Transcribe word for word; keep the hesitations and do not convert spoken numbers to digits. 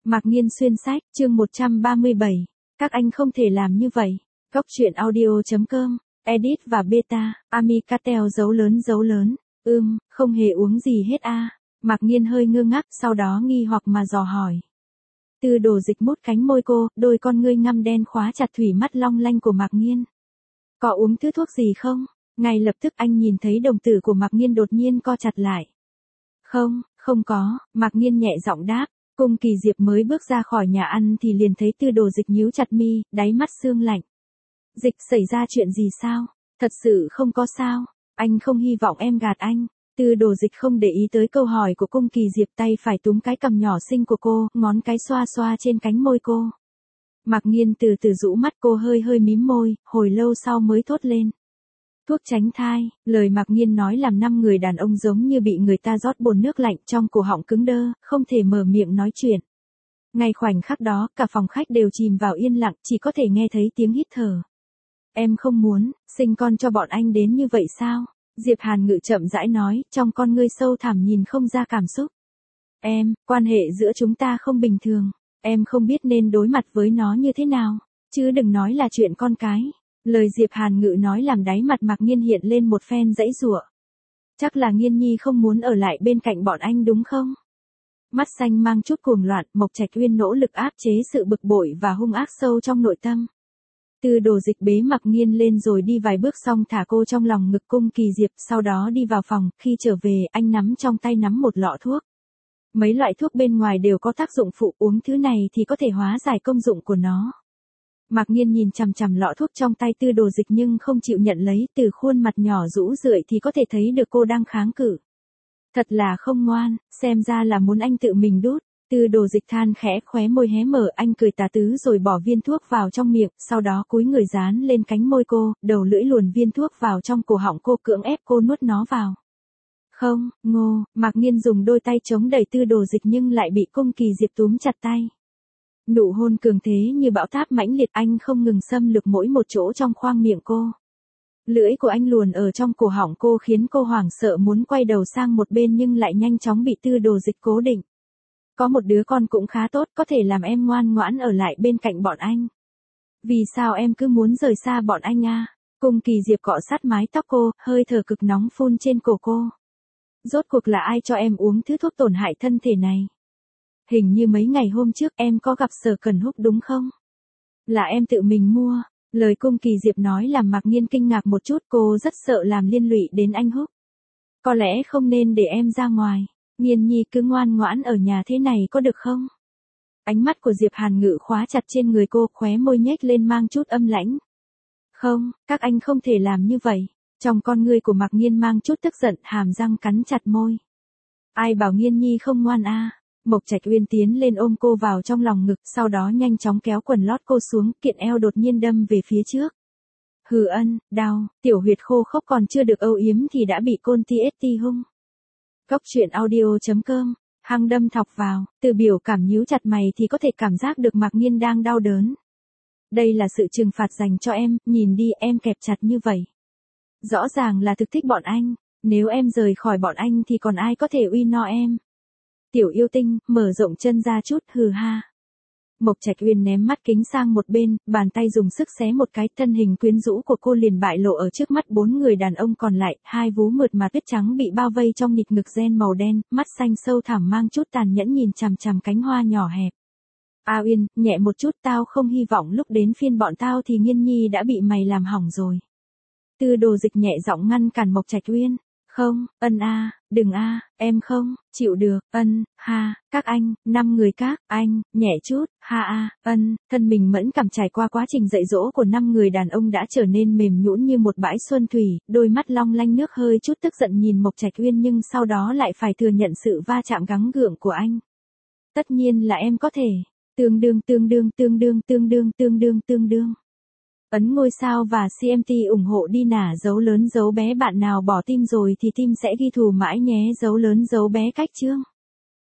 Mạc Nghiên xuyên sách, chương một trăm ba mươi bảy. Các anh không thể làm như vậy. Góc truyện audio chấm com, edit và beta, Amicatel dấu lớn dấu lớn. Ưm, không hề uống gì hết a. À. Mạc Nghiên hơi ngơ ngác, sau đó nghi hoặc mà dò hỏi. Tư Đồ Dịch mút cánh môi cô, đôi con ngươi ngăm đen khóa chặt thủy mắt long lanh của Mạc Nghiên. Có uống thứ thuốc gì không? Ngay lập tức anh nhìn thấy đồng tử của Mạc Nghiên đột nhiên co chặt lại. Không, không có, Mạc Nghiên nhẹ giọng đáp. Cung Kỳ Diệp mới bước ra khỏi nhà ăn thì liền thấy Tư Đồ Dịch nhíu chặt mi, đáy mắt sương lạnh. Dịch, xảy ra chuyện gì sao? Thật sự không có sao, anh không hy vọng em gạt anh. Tư Đồ Dịch không để ý tới câu hỏi của Cung Kỳ Diệp, tay phải túm cái cằm nhỏ xinh của cô, ngón cái xoa xoa trên cánh môi cô. Mạc Nghiên từ từ rũ mắt, cô hơi hơi mím môi, hồi lâu sau mới thốt lên. Thuốc tránh thai, lời Mạc Nghiên nói làm năm người đàn ông giống như bị người ta rót bồn nước lạnh, trong cổ họng cứng đơ, không thể mở miệng nói chuyện. Ngay khoảnh khắc đó, cả phòng khách đều chìm vào yên lặng, chỉ có thể nghe thấy tiếng hít thở. Em không muốn, sinh con cho bọn anh đến như vậy sao? Diệp Hàn Ngự chậm rãi nói, trong con ngươi sâu thẳm nhìn không ra cảm xúc. Em, quan hệ giữa chúng ta không bình thường, em không biết nên đối mặt với nó như thế nào, chứ đừng nói là chuyện con cái. Lời Diệp Hàn Ngự nói làm đáy mặt Mạc Nghiên hiện lên một phen dãy giụa. Chắc là Nghiên Nhi không muốn ở lại bên cạnh bọn anh đúng không? Mắt xanh mang chút cuồng loạn, Mộc Trạch Uyên nỗ lực áp chế sự bực bội và hung ác sâu trong nội tâm. Tư Đồ Dịch bế Mạc Nghiên lên rồi đi vài bước xong thả cô trong lòng ngực Cung Kỳ Diệp, sau đó đi vào phòng, khi trở về, anh nắm trong tay nắm một lọ thuốc. Mấy loại thuốc bên ngoài đều có tác dụng phụ, uống thứ này thì có thể hóa giải công dụng của nó. Mạc Nghiên nhìn chằm chằm lọ thuốc trong tay Tư Đồ Dịch nhưng không chịu nhận lấy, từ khuôn mặt nhỏ rũ rượi thì có thể thấy được cô đang kháng cự. Thật là không ngoan, xem ra là muốn anh tự mình đút. Tư Đồ Dịch than khẽ, khóe môi hé mở, anh cười tà tứ rồi bỏ viên thuốc vào trong miệng, sau đó cúi người dán lên cánh môi cô, đầu lưỡi luồn viên thuốc vào trong cổ họng cô, cưỡng ép cô nuốt nó vào. Không, ngô, Mạc Nghiên dùng đôi tay chống đẩy Tư Đồ Dịch nhưng lại bị Cung Kỳ Diệp túm chặt tay. Nụ hôn cường thế như bão táp mãnh liệt, anh không ngừng xâm lược mỗi một chỗ trong khoang miệng cô. Lưỡi của anh luồn ở trong cổ họng cô khiến cô hoảng sợ muốn quay đầu sang một bên nhưng lại nhanh chóng bị Tư Đồ Dịch cố định. Có một đứa con cũng khá tốt, có thể làm em ngoan ngoãn ở lại bên cạnh bọn anh. Vì sao em cứ muốn rời xa bọn anh à? Cung Kỳ Diệp cọ sát mái tóc cô, hơi thở cực nóng phun trên cổ cô. Rốt cuộc là ai cho em uống thứ thuốc tổn hại thân thể này? Hình như mấy ngày hôm trước em có gặp Sở Cần Húc đúng không? Là em tự mình mua. Lời Cung Kỳ Diệp nói làm Mạc Nghiên kinh ngạc một chút, cô rất sợ làm liên lụy đến anh Húc. Có lẽ không nên để em ra ngoài. Nghiên Nhi cứ ngoan ngoãn ở nhà thế này có được không? Ánh mắt của Diệp Hàn Ngự khóa chặt trên người cô, khóe môi nhếch lên mang chút âm lãnh. Không, các anh không thể làm như vậy. Trong con ngươi của Mạc Nghiên mang chút tức giận, hàm răng cắn chặt môi. Ai bảo Nghiên Nhi không ngoan à? Mộc Trạch Uyên tiến lên ôm cô vào trong lòng ngực, sau đó nhanh chóng kéo quần lót cô xuống, kiện eo đột nhiên đâm về phía trước. Hừ ân, đau, tiểu huyệt khô khốc còn chưa được âu yếm thì đã bị côn ti ét ti hung. Góc truyện audio chấm com, hăng đâm thọc vào, từ biểu cảm nhíu chặt mày thì có thể cảm giác được Mạc Nghiên đang đau đớn. Đây là sự trừng phạt dành cho em, nhìn đi, em kẹp chặt như vậy. Rõ ràng là thực thích bọn anh, nếu em rời khỏi bọn anh thì còn ai có thể uy no em. Tiểu yêu tinh, mở rộng chân ra chút, hừ ha. Mộc Trạch Uyên ném mắt kính sang một bên, bàn tay dùng sức xé một cái, thân hình quyến rũ của cô liền bại lộ ở trước mắt bốn người đàn ông còn lại, hai vú mượt mà tuyết trắng bị bao vây trong nhịp ngực ren màu đen, mắt xanh sâu thẳm mang chút tàn nhẫn nhìn chằm chằm cánh hoa nhỏ hẹp. A Uyên, nhẹ một chút, tao không hy vọng lúc đến phiên bọn tao thì Nghiên Nhi đã bị mày làm hỏng rồi. Tư Đồ Dịch nhẹ giọng ngăn cản Mộc Trạch Uyên. Không, ân a, à, đừng a, à, em không, chịu được, ân, ha, các anh, năm người các, anh, nhẹ chút, ha a, à, ân, thân mình mẫn cảm trải qua quá trình dạy dỗ của năm người đàn ông đã trở nên mềm nhũn như một bãi xuân thủy, đôi mắt long lanh nước hơi chút tức giận nhìn Mộc Trạch Uyên nhưng sau đó lại phải thừa nhận sự va chạm gắng gượng của anh. Tất nhiên là em có thể, tương đương tương đương tương đương tương đương tương đương tương đương. Ấn ngôi sao và xê em tê ủng hộ đi nả dấu lớn dấu bé, bạn nào bỏ tim rồi thì tim sẽ ghi thù mãi nhé, dấu lớn dấu bé cách chương.